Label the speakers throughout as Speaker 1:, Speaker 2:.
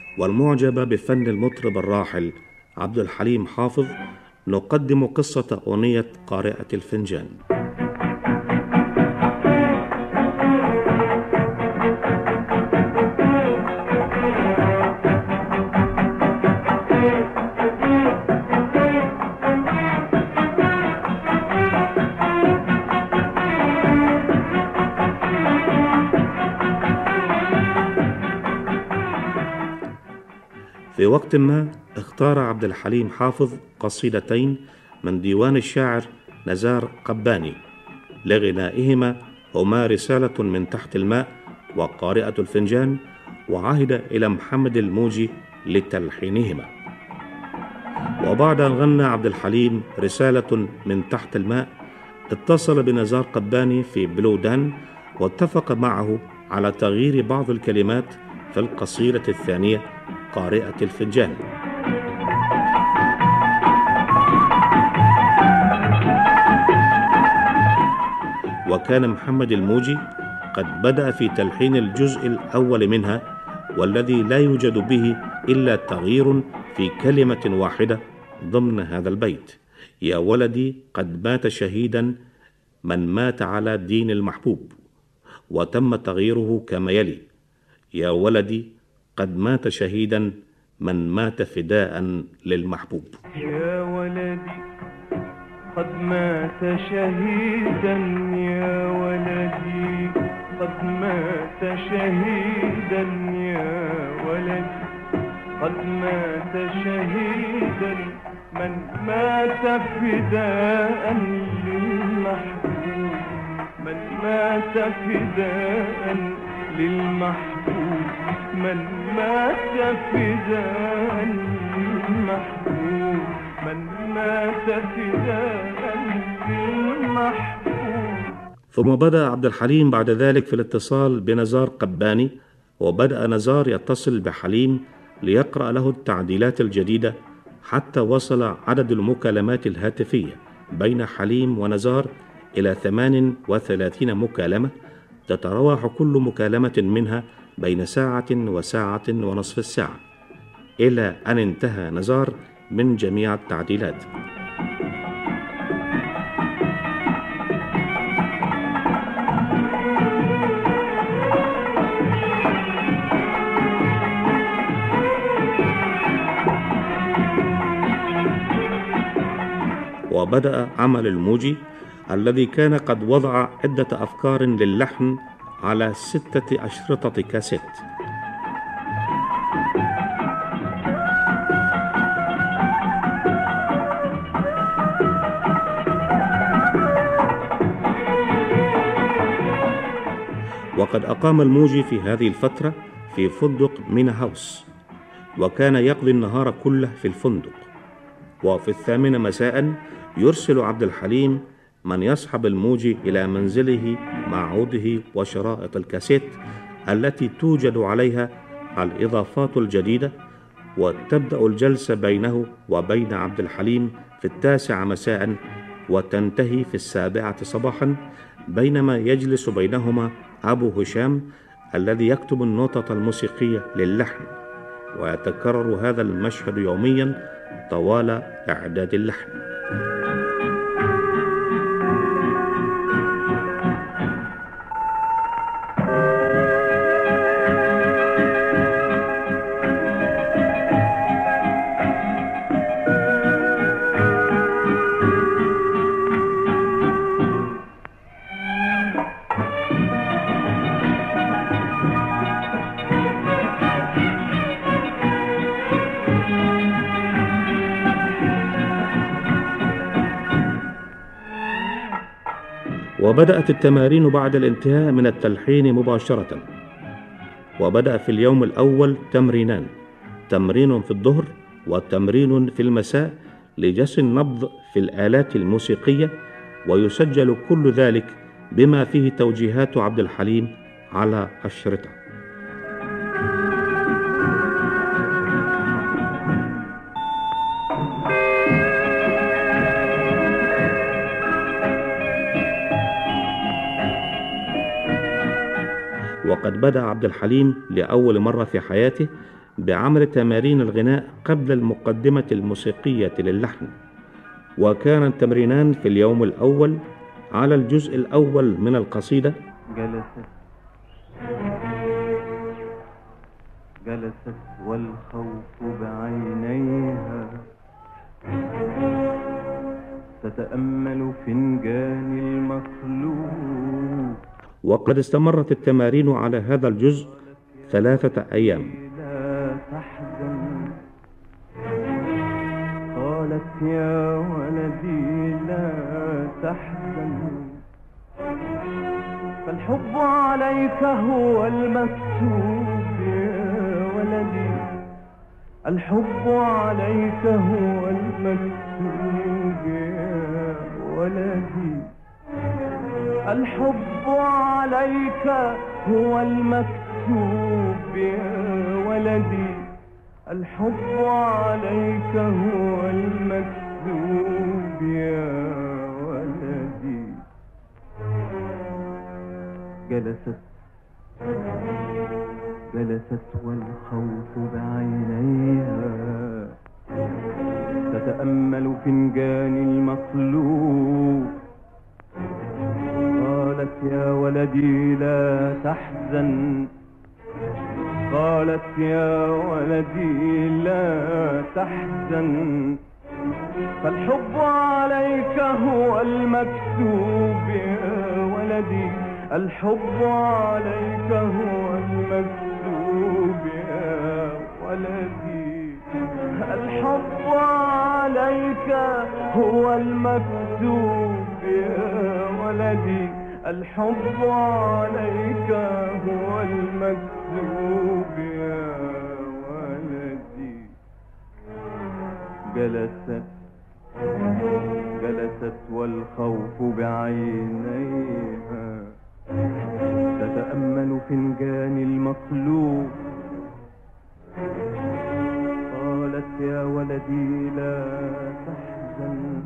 Speaker 1: والمعجبة بفن المطرب الراحل عبد الحليم حافظ، نقدم قصة أغنية قارئة الفنجان. في وقت ما اختار عبد الحليم حافظ قصيدتين من ديوان الشاعر نزار قباني لغنائهما، هما رسالة من تحت الماء وقارئة الفنجان، وعهد إلى محمد الموجي لتلحينهما. وبعد أن غنى عبد الحليم رسالة من تحت الماء، اتصل بنزار قباني في بلودان واتفق معه على تغيير بعض الكلمات في القصيدة الثانية قارئة الفنجان. وكان محمد الموجي قد بدأ في تلحين الجزء الأول منها، والذي لا يوجد به إلا تغيير في كلمة واحدة ضمن هذا البيت: يا ولدي قد مات شهيدا من مات على دين المحبوب. وتم تغييره كما يلي: يا ولدي قد مات شهيدا من مات فداء للمحبوب.
Speaker 2: يا ولدي قد مات شهيدا، يا ولدي قد مات شهيدا، يا ولدي قد مات شهيدا من مات فداء للمحبوب، من مات فداء للمحبوب، من مات فداء للمحبوب، من مات فداء للمحبوب.
Speaker 1: ثم بدأ عبد الحليم بعد ذلك في الاتصال بنزار قباني، وبدأ نزار يتصل بحليم ليقرأ له التعديلات الجديدة، حتى وصل عدد المكالمات الهاتفية بين حليم ونزار إلى 38 مكالمة، تتراوح كل مكالمة منها بين ساعة وساعة ونصف الساعة، إلى أن انتهى نزار من جميع التعديلات. وبدأ عمل الموجي الذي كان قد وضع عدة أفكار للحن على 6 أشرطة كاسيت. وقد أقام الموجي في هذه الفترة في فندق مينا هاوس، وكان يقضي النهار كله في الفندق. وفي 8 مساء يرسل عبد الحليم من يصحب الموجي إلى منزله مع عوده وشرائط الكاسيت التي توجد عليها الإضافات الجديدة، وتبدأ الجلسة بينه وبين عبد الحليم في 9 مساء وتنتهي في 7 صباحا، بينما يجلس بينهما أبو هشام الذي يكتب النوتة الموسيقية للحن. ويتكرر هذا المشهد يوميا طوال إعداد اللحن. وبدأت التمارين بعد الانتهاء من التلحين مباشرة. وبدأ في اليوم الأول تمرينان: تمرين في الظهر وتمرين في المساء لجس النبض في الآلات الموسيقية، ويسجل كل ذلك بما فيه توجيهات عبد الحليم على الشريطة. وقد بدأ عبد الحليم لأول مرة في حياته بعمل تمارين الغناء قبل المقدمة الموسيقية للحن، وكان التمرينان في اليوم الأول على الجزء الأول من القصيدة:
Speaker 2: جلست والخوف بعينيها تتأمل فنجان المخلوق.
Speaker 1: وقد استمرت التمارين على هذا الجزء 3 أيام.
Speaker 2: لا تحزن، قالت يا ولدي لا تحزن، فالحب عليك هو المكتوب يا ولدي، الحب عليك هو المكتوب يا ولدي، الحب عليك هو المكتوب يا ولدي، الحب عليك هو المكتوب يا ولدي. جلست والخوف بعينيها تتأمل فنجان المخلوق، قالت يا ولدي لا تحزن، قالت يا ولدي لا تحزن، فالحب عليك هو المكتوب يا ولدي، الحب عليك هو المكتوب يا ولدي، الحب عليك هو المكتوب يا ولدي، الحب عليك هو المكتوب يا ولدي. جلست والخوف بعينيها تتأمل فنجان المخلوق، قالت يا ولدي لا تحزن،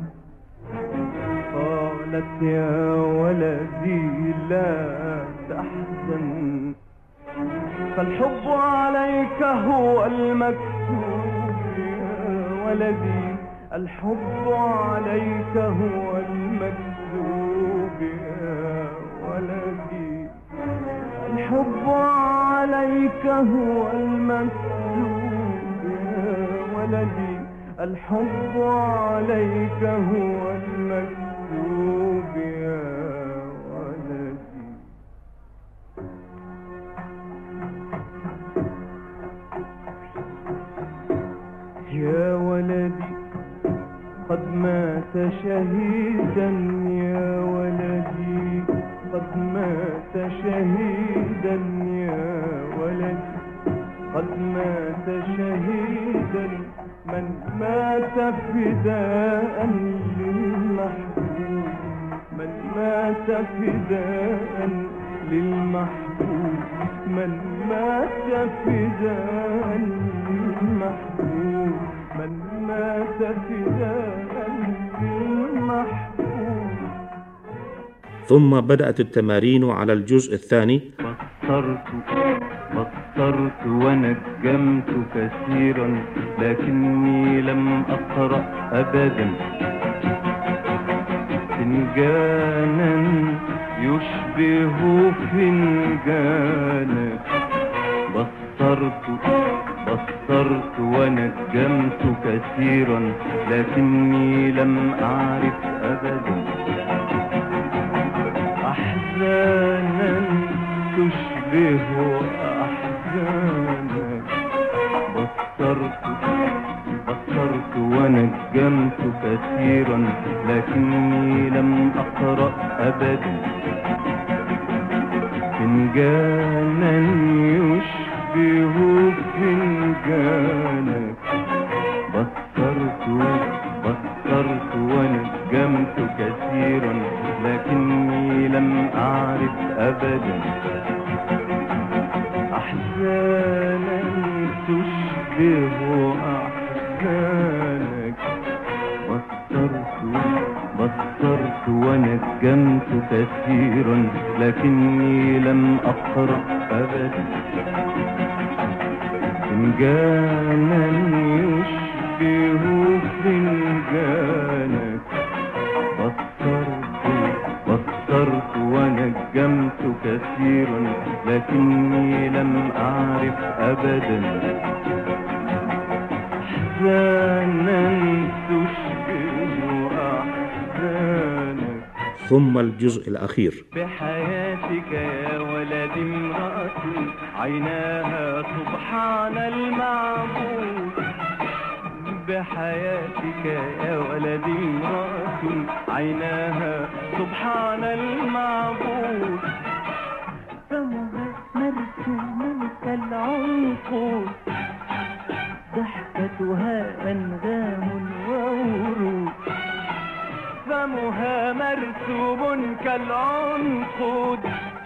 Speaker 2: قالت يا ولدي لا تحزن، فالحب عليك هو المكتوب يا ولدي، الحب عليك هو المكتوب يا ولدي، الحب عليك هو المكتوب يا ولدي، الحب عليك هو المكتوب يا ولدي. يا ولدي قد مات شهيدا، يا ولدي قد مات شهيدا، يا ولدي قد مات شهيدا، من مات فداء للمحبوب، من مات فداء للمحبوب، من مات فداء للمحبوب، من مات فداء للمحبوب.
Speaker 1: ثم بدأت التمارين على الجزء الثاني:
Speaker 2: بصرت ونجمت كثيرا، لكني لم أقرأ أبدا فنجانا يشبه فنجانك. بصرت ونجمت كثيرا، لكني لم أعرف أبدا أحزانا تشبه أحزانك. بصرت ونجمت كثيرا، لكني لم أقرأ أبدا فنجانا يشبه فنجانك. بصرت ونجمت كثيرا، لكني لم أعرف أبدا أحزانا تشبه أحزانك. بصرت ونجمت كثيرا، لكني لم أقرأ أبدا فنجانا يشبه فنجانك بصرت ونجمت كثيرا لكني لم أعرف أبدا أحزانا تشبه أحزانك.
Speaker 1: ثم الجزء الأخير:
Speaker 2: بحياتك يا ولدي امرأة عيناها سبحان المعبود. بحياتك يا ولدي امرأة عيناها سبحان المعبود. فمها مرسوم كالعنقود ضحكتها أنغام وورود. فمها مرسوم كالعنقود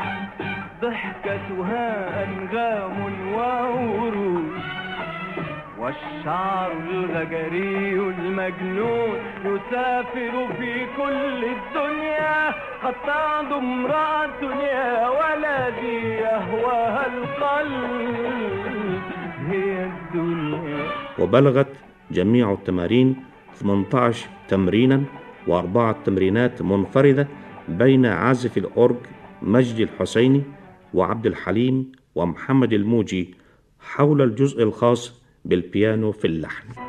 Speaker 2: ضحكتها أنغام وورود. والشعر الغجري المجنون يسافر في كل الدنيا. قد تعد امرأة يا ولدي يهواها القلب هي الدنيا.
Speaker 1: وبلغت جميع التمارين 18 تمرينا و4 تمرينات منفردة بين عازف الأورج مجدي الحسيني وعبد الحليم ومحمد الموجي حول الجزء الخاص بالبيانو في اللحن.